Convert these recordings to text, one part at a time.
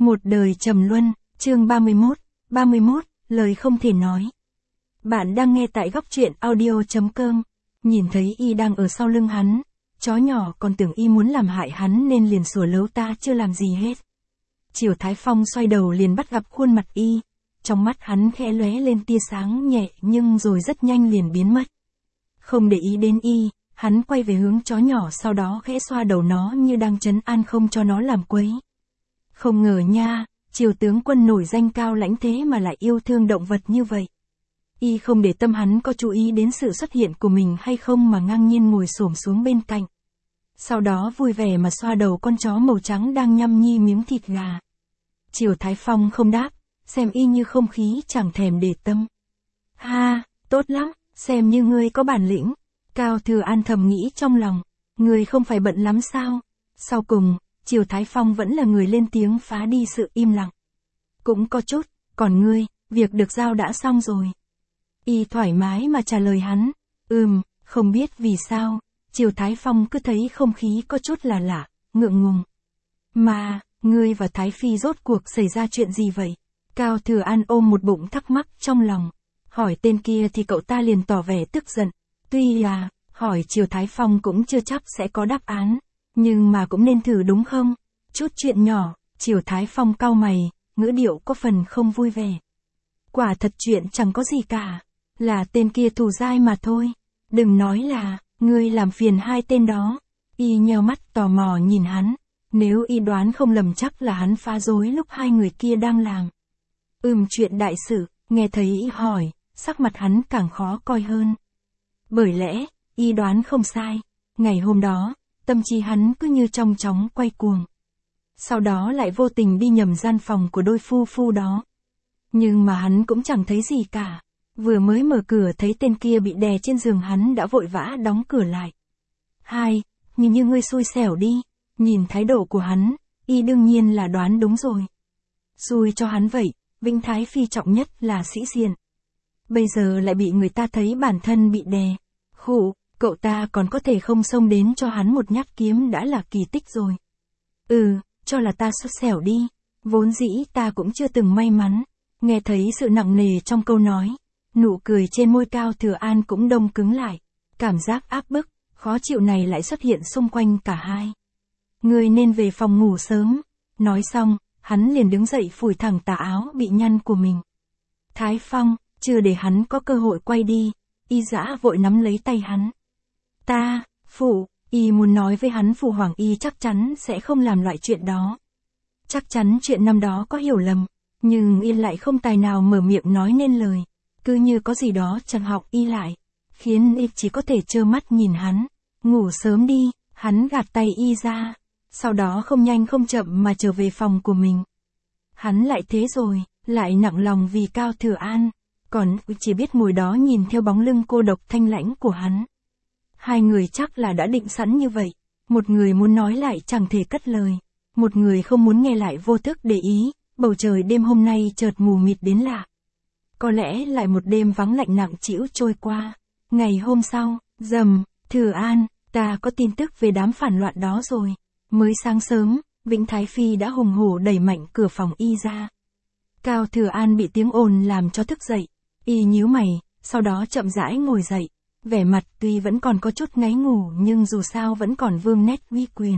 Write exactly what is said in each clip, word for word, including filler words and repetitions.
Một đời trầm luân, chương ba mươi mốt, ba mươi mốt, lời không thể nói. Bạn đang nghe tại góc truyện audio.com, nhìn thấy y đang ở sau lưng hắn, chó nhỏ còn tưởng y muốn làm hại hắn nên liền sủa lấu ta chưa làm gì hết. Triều Thái Phong xoay đầu liền bắt gặp khuôn mặt y, trong mắt hắn khẽ lóe lên tia sáng nhẹ nhưng rồi rất nhanh liền biến mất. Không để ý đến y, hắn quay về hướng chó nhỏ sau đó khẽ xoa đầu nó như đang trấn an không cho nó làm quấy. Không ngờ nha, Triều tướng quân nổi danh cao lãnh thế mà lại yêu thương động vật như vậy. Y không để tâm hắn có chú ý đến sự xuất hiện của mình hay không mà ngang nhiên ngồi xổm xuống bên cạnh. Sau đó vui vẻ mà xoa đầu con chó màu trắng đang nhăm nhi miếng thịt gà. Triều Thái Phong không đáp, xem y như không khí chẳng thèm để tâm. Ha, tốt lắm, xem như ngươi có bản lĩnh. Cao Thừa An thầm nghĩ trong lòng, ngươi không phải bận lắm sao? Sau cùng, Triều Thái Phong vẫn là người lên tiếng phá đi sự im lặng. Cũng có chút, còn ngươi, việc được giao đã xong rồi. Y thoải mái mà trả lời hắn, ừm, không biết vì sao, Triều Thái Phong cứ thấy không khí có chút là lạ, ngượng ngùng. Mà, ngươi và Thái Phi rốt cuộc xảy ra chuyện gì vậy? Cao Thừa An ôm một bụng thắc mắc trong lòng. Hỏi tên kia thì cậu ta liền tỏ vẻ tức giận. Tuy là, hỏi Triều Thái Phong cũng chưa chắc sẽ có đáp án. Nhưng mà cũng nên thử đúng không? Chút chuyện nhỏ, Triều Thái Phong cau mày, ngữ điệu có phần không vui vẻ. Quả thật chuyện chẳng có gì cả. Là tên kia thù dai mà thôi. Đừng nói là, ngươi làm phiền hai tên đó. Y nheo mắt tò mò nhìn hắn. Nếu y đoán không lầm chắc là hắn phá rối lúc hai người kia đang làm. Ừm chuyện đại sự, nghe thấy y hỏi, sắc mặt hắn càng khó coi hơn. Bởi lẽ, y đoán không sai. Ngày hôm đó, tâm trí hắn cứ như trong chóng quay cuồng. Sau đó lại vô tình đi nhầm gian phòng của đôi phu phu đó. Nhưng mà hắn cũng chẳng thấy gì cả. Vừa mới mở cửa thấy tên kia bị đè trên giường hắn đã vội vã đóng cửa lại. Hai, nhìn như ngươi xui xẻo đi. Nhìn thái độ của hắn, y đương nhiên là đoán đúng rồi. Xui cho hắn vậy, Vĩnh Thái Phi trọng nhất là sĩ diện. Bây giờ lại bị người ta thấy bản thân bị đè. Khụ, cậu ta còn có thể không xông đến cho hắn một nhát kiếm đã là kỳ tích rồi. Ừ, cho là ta xui xẻo đi. Vốn dĩ ta cũng chưa từng may mắn. Nghe thấy sự nặng nề trong câu nói. Nụ cười trên môi Cao Thừa An cũng đông cứng lại. Cảm giác áp bức, khó chịu này lại xuất hiện xung quanh cả hai. Ngươi nên về phòng ngủ sớm. Nói xong, hắn liền đứng dậy phủi thẳng tà áo bị nhăn của mình. Thái Phong, chưa để hắn có cơ hội quay đi, y dã vội nắm lấy tay hắn. Ta, phụ, y muốn nói với hắn phụ hoàng y chắc chắn sẽ không làm loại chuyện đó. Chắc chắn chuyện năm đó có hiểu lầm, nhưng y lại không tài nào mở miệng nói nên lời. Cứ như có gì đó chặn họng y lại, khiến y chỉ có thể trơ mắt nhìn hắn. Ngủ sớm đi, hắn gạt tay y ra. Sau đó không nhanh không chậm mà trở về phòng của mình. Hắn lại thế rồi, lại nặng lòng vì Cao Thừa An, còn chỉ biết ngồi đó nhìn theo bóng lưng cô độc thanh lãnh của hắn. Hai người chắc là đã định sẵn như vậy, một người muốn nói lại chẳng thể cất lời, một người không muốn nghe lại vô thức để ý, bầu trời đêm hôm nay chợt mù mịt đến lạ. Có lẽ lại một đêm vắng lạnh nặng trĩu trôi qua. Ngày hôm sau, rầm, Thừa An, ta có tin tức về đám phản loạn đó rồi. Mới sáng sớm, Vĩnh Thái Phi đã hùng hổ đẩy mạnh cửa phòng y ra. Cao Thừa An bị tiếng ồn làm cho thức dậy, y nhíu mày, sau đó chậm rãi ngồi dậy, vẻ mặt tuy vẫn còn có chút ngáy ngủ nhưng dù sao vẫn còn vương nét uy quyền.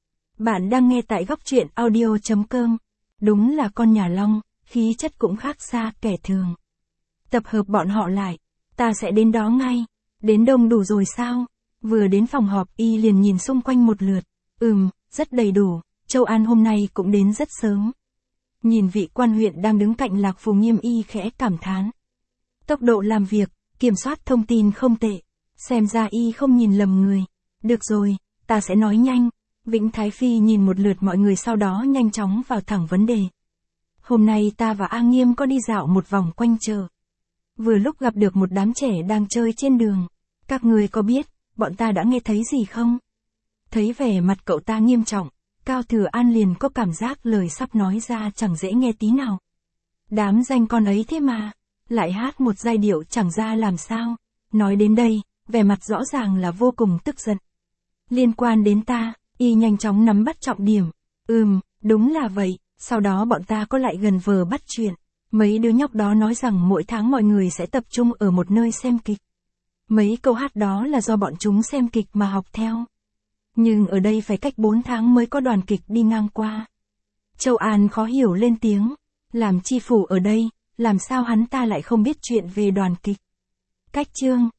Bạn đang nghe tại góc truyện audio.com, đúng là con nhà Long, khí chất cũng khác xa kẻ thường. Tập hợp bọn họ lại, ta sẽ đến đó ngay, đến đông đủ rồi sao? Vừa đến phòng họp y liền nhìn xung quanh một lượt, ừm, rất đầy đủ, Châu An hôm nay cũng đến rất sớm. Nhìn vị quan huyện đang đứng cạnh Lạc Phù Nghiêm y khẽ cảm thán. Tốc độ làm việc, kiểm soát thông tin không tệ, xem ra y không nhìn lầm người. Được rồi, ta sẽ nói nhanh. Vĩnh Thái Phi nhìn một lượt mọi người sau đó nhanh chóng vào thẳng vấn đề. Hôm nay ta và A Nghiêm có đi dạo một vòng quanh chợ. Vừa lúc gặp được một đám trẻ đang chơi trên đường. Các người có biết, bọn ta đã nghe thấy gì không? Thấy vẻ mặt cậu ta nghiêm trọng, Cao Thừa An liền có cảm giác lời sắp nói ra chẳng dễ nghe tí nào. Đám danh con ấy thế mà, lại hát một giai điệu chẳng ra làm sao. Nói đến đây, vẻ mặt rõ ràng là vô cùng tức giận. Liên quan đến ta, y nhanh chóng nắm bắt trọng điểm. Ừm, đúng là vậy, Sau đó bọn ta có lại gần vờ bắt chuyện. Mấy đứa nhóc đó nói rằng mỗi tháng mọi người sẽ tập trung ở một nơi xem kịch. Mấy câu hát đó là do bọn chúng xem kịch mà học theo. Nhưng ở đây phải cách bốn tháng mới có đoàn kịch đi ngang qua. Châu An khó hiểu lên tiếng. Làm chi phủ ở đây, làm sao hắn ta lại không biết chuyện về đoàn kịch? Cách chương